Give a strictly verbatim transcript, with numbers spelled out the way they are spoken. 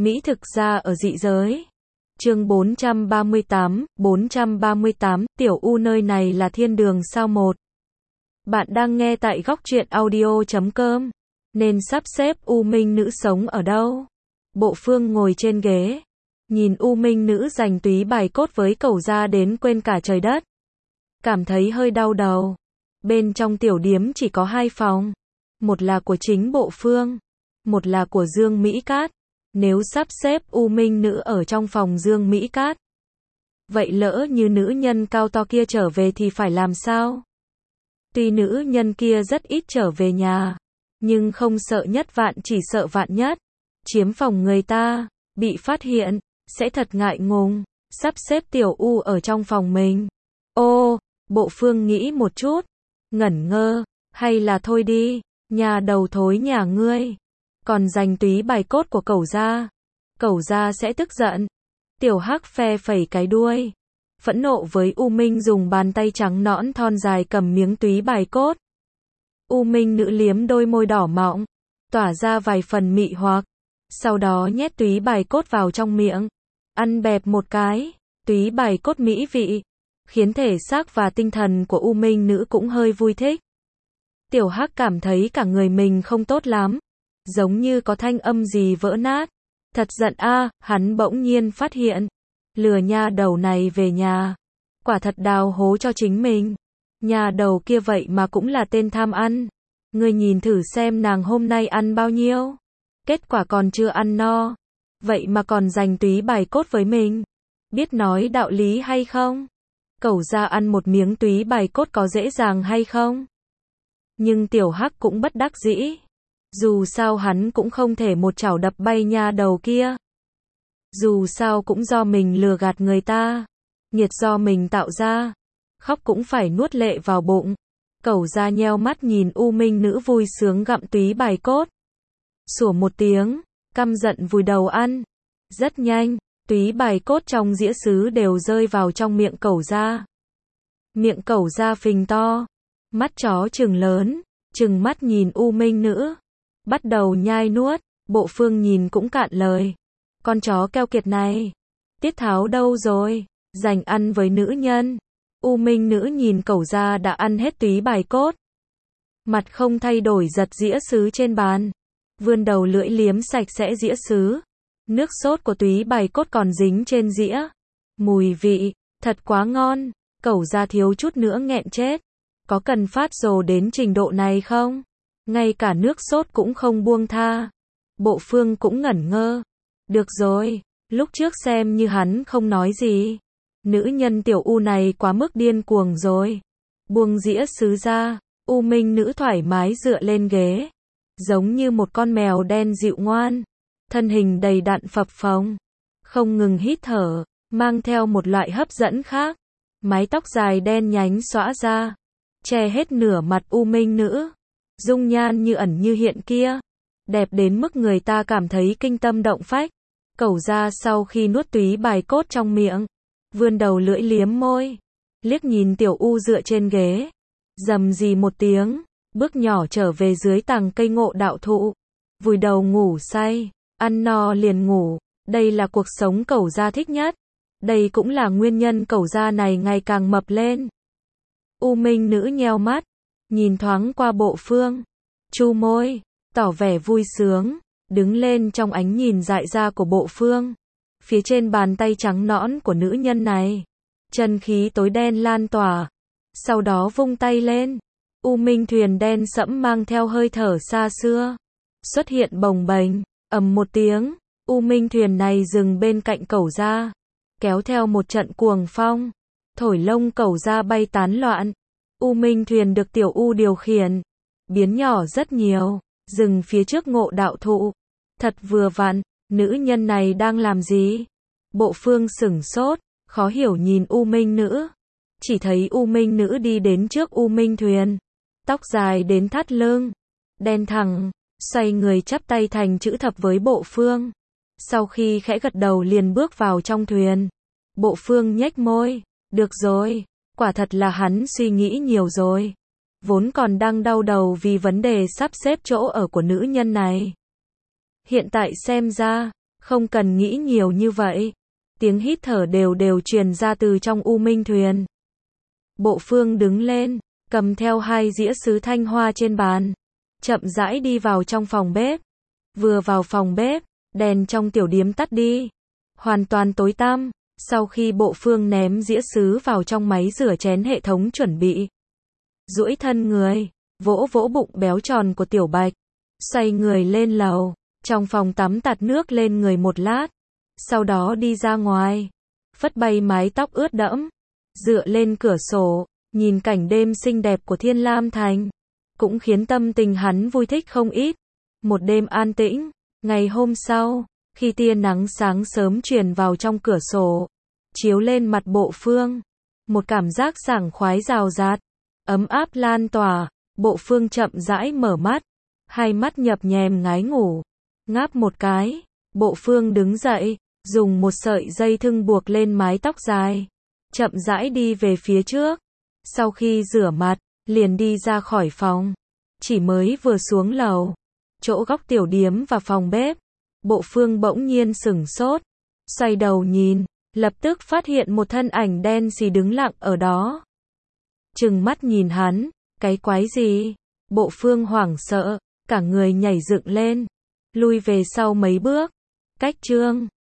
Mỹ thực gia ở dị giới. Chương bốn trăm ba mươi tám, bốn trăm ba mươi tám, Tiểu U nơi này là thiên đường sao một. Bạn đang nghe tại góc truyện audio chấm com. Nên sắp xếp U Minh nữ sống ở đâu? Bộ Phương ngồi trên ghế, nhìn U Minh nữ giành túy bài cốt với cẩu gia đến quên cả trời đất. Cảm thấy hơi đau đầu. Bên trong tiểu điếm chỉ có hai phòng. Một là của chính Bộ Phương, một là của Dương Mỹ Cát. Nếu sắp xếp U Minh nữ ở trong phòng Dương Mỹ Cát, vậy lỡ như nữ nhân cao to kia trở về thì phải làm sao? Tuy nữ nhân kia rất ít trở về nhà, nhưng không sợ nhất vạn chỉ sợ vạn nhất. Chiếm phòng người ta, bị phát hiện, sẽ thật ngại ngùng. Sắp xếp Tiểu U ở trong phòng mình. Ô, Bộ Phương nghĩ một chút, ngẩn ngơ, hay là thôi đi, nhà đầu thối nhà ngươi còn giành túy bài cốt của cẩu gia, cẩu gia sẽ tức giận. Tiểu Hắc phe phẩy cái đuôi, phẫn nộ với U Minh dùng bàn tay trắng nõn thon dài cầm miếng túy bài cốt. U Minh nữ liếm đôi môi đỏ mọng, tỏa ra vài phần mị hoặc, sau đó nhét túy bài cốt vào trong miệng, ăn bẹp một cái. Túy bài cốt mỹ vị, khiến thể xác và tinh thần của U Minh nữ cũng hơi vui thích. Tiểu Hắc cảm thấy cả người mình không tốt lắm, giống như có thanh âm gì vỡ nát. Thật giận a, à, hắn bỗng nhiên phát hiện, lừa nha đầu này về nhà, quả thật đào hố cho chính mình. Nhà đầu kia vậy mà cũng là tên tham ăn. Ngươi nhìn thử xem nàng hôm nay ăn bao nhiêu, kết quả còn chưa ăn no, vậy mà còn giành túy bài cốt với mình. Biết nói đạo lý hay không? Cẩu gia ăn một miếng túy bài cốt có dễ dàng hay không? Nhưng Tiểu Hắc cũng bất đắc dĩ. Dù sao hắn cũng không thể một chảo đập bay nha đầu kia. Dù sao cũng do mình lừa gạt người ta, nghiệt do mình tạo ra, khóc cũng phải nuốt lệ vào bụng. Cẩu gia nheo mắt nhìn U Minh nữ vui sướng gặm túy bài cốt. Sủa một tiếng, căm giận vùi đầu ăn. Rất nhanh, túy bài cốt trong dĩa sứ đều rơi vào trong miệng cẩu gia. Miệng cẩu gia phình to, mắt chó trừng lớn, trừng mắt nhìn U Minh nữ, bắt đầu nhai nuốt. Bộ Phương nhìn cũng cạn lời. Con chó keo kiệt này, tiết tháo đâu rồi, dành ăn với nữ nhân. U Minh nữ nhìn cẩu gia đã ăn hết túy bài cốt, mặt không thay đổi giật dĩa sứ trên bàn, vươn đầu lưỡi liếm sạch sẽ dĩa sứ. Nước sốt của túy bài cốt còn dính trên dĩa, mùi vị thật quá ngon. Cẩu gia thiếu chút nữa nghẹn chết. Có cần phát rồ đến trình độ này không? Ngay cả nước sốt cũng không buông tha. Bộ Phương cũng ngẩn ngơ. Được rồi, lúc trước xem như hắn không nói gì. Nữ nhân Tiểu U này quá mức điên cuồng rồi. Buông dĩa sứ ra, U Minh nữ thoải mái dựa lên ghế, giống như một con mèo đen dịu ngoan, thân hình đầy đặn phập phồng, không ngừng hít thở, mang theo một loại hấp dẫn khác. Mái tóc dài đen nhánh xõa ra, che hết nửa mặt U Minh nữ, dung nhan như ẩn như hiện kia, đẹp đến mức người ta cảm thấy kinh tâm động phách. Cẩu gia sau khi nuốt túy bài cốt trong miệng, vươn đầu lưỡi liếm môi, liếc nhìn Tiểu U dựa trên ghế, rầm rì một tiếng, bước nhỏ trở về dưới tàng cây ngộ đạo thụ, vùi đầu ngủ say, ăn no liền ngủ. Đây là cuộc sống cẩu gia thích nhất. Đây cũng là nguyên nhân cẩu gia này ngày càng mập lên. U Minh nữ nheo mắt, nhìn thoáng qua Bộ Phương, chu môi, tỏ vẻ vui sướng, đứng lên trong ánh nhìn dại ra của Bộ Phương. Phía trên bàn tay trắng nõn của nữ nhân này, chân khí tối đen lan tỏa, sau đó vung tay lên, U Minh thuyền đen sẫm mang theo hơi thở xa xưa, xuất hiện bồng bềnh, ầm một tiếng, U Minh thuyền này dừng bên cạnh cẩu gia, kéo theo một trận cuồng phong, thổi lông cẩu gia bay tán loạn. U Minh thuyền được Tiểu U điều khiển, biến nhỏ rất nhiều, dừng phía trước ngộ đạo thụ. Thật vừa vặn, nữ nhân này đang làm gì? Bộ Phương sửng sốt, khó hiểu nhìn U Minh nữ. Chỉ thấy U Minh nữ đi đến trước U Minh thuyền, tóc dài đến thắt lưng, đen thẳng, xoay người chắp tay thành chữ thập với Bộ Phương. Sau khi khẽ gật đầu liền bước vào trong thuyền. Bộ Phương nhếch môi, được rồi, quả thật là hắn suy nghĩ nhiều rồi. Vốn còn đang đau đầu vì vấn đề sắp xếp chỗ ở của nữ nhân này. Hiện tại xem ra, Không cần nghĩ nhiều như vậy. Tiếng hít thở đều đều truyền ra từ trong u minh thuyền. Bộ Phương đứng lên, cầm theo hai dĩa sứ thanh hoa trên bàn, chậm rãi đi vào trong phòng bếp. Vừa vào phòng bếp, đèn trong tiểu điếm tắt đi, hoàn toàn tối tăm. Sau khi Bộ Phương ném dĩa sứ vào trong máy rửa chén hệ thống chuẩn bị, duỗi thân người, vỗ vỗ bụng béo tròn của Tiểu Bạch, xoay người lên lầu, trong phòng tắm tạt nước lên người một lát, sau đó đi ra ngoài, phất bay mái tóc ướt đẫm, dựa lên cửa sổ, nhìn cảnh đêm xinh đẹp của Thiên Lam Thành, cũng khiến tâm tình hắn vui thích không ít. Một đêm an tĩnh, ngày hôm sau, khi tia nắng sáng sớm truyền vào trong cửa sổ, chiếu lên mặt Bộ Phương, một cảm giác sảng khoái rào rạt, ấm áp lan tỏa. Bộ Phương chậm rãi mở mắt, hai mắt nhập nhèm ngái ngủ, ngáp một cái, Bộ Phương đứng dậy, dùng một sợi dây thừng buộc lên mái tóc dài, chậm rãi đi về phía trước. Sau khi rửa mặt, liền đi ra khỏi phòng. Chỉ mới vừa xuống lầu, chỗ góc tiểu điếm và phòng bếp, Bộ Phương bỗng nhiên sửng sốt, xoay đầu nhìn, lập tức phát hiện một thân ảnh đen xì đứng lặng ở đó. Trừng mắt nhìn hắn, cái quái gì? Bộ Phương hoảng sợ, cả người nhảy dựng lên, lui về sau mấy bước. Cách chương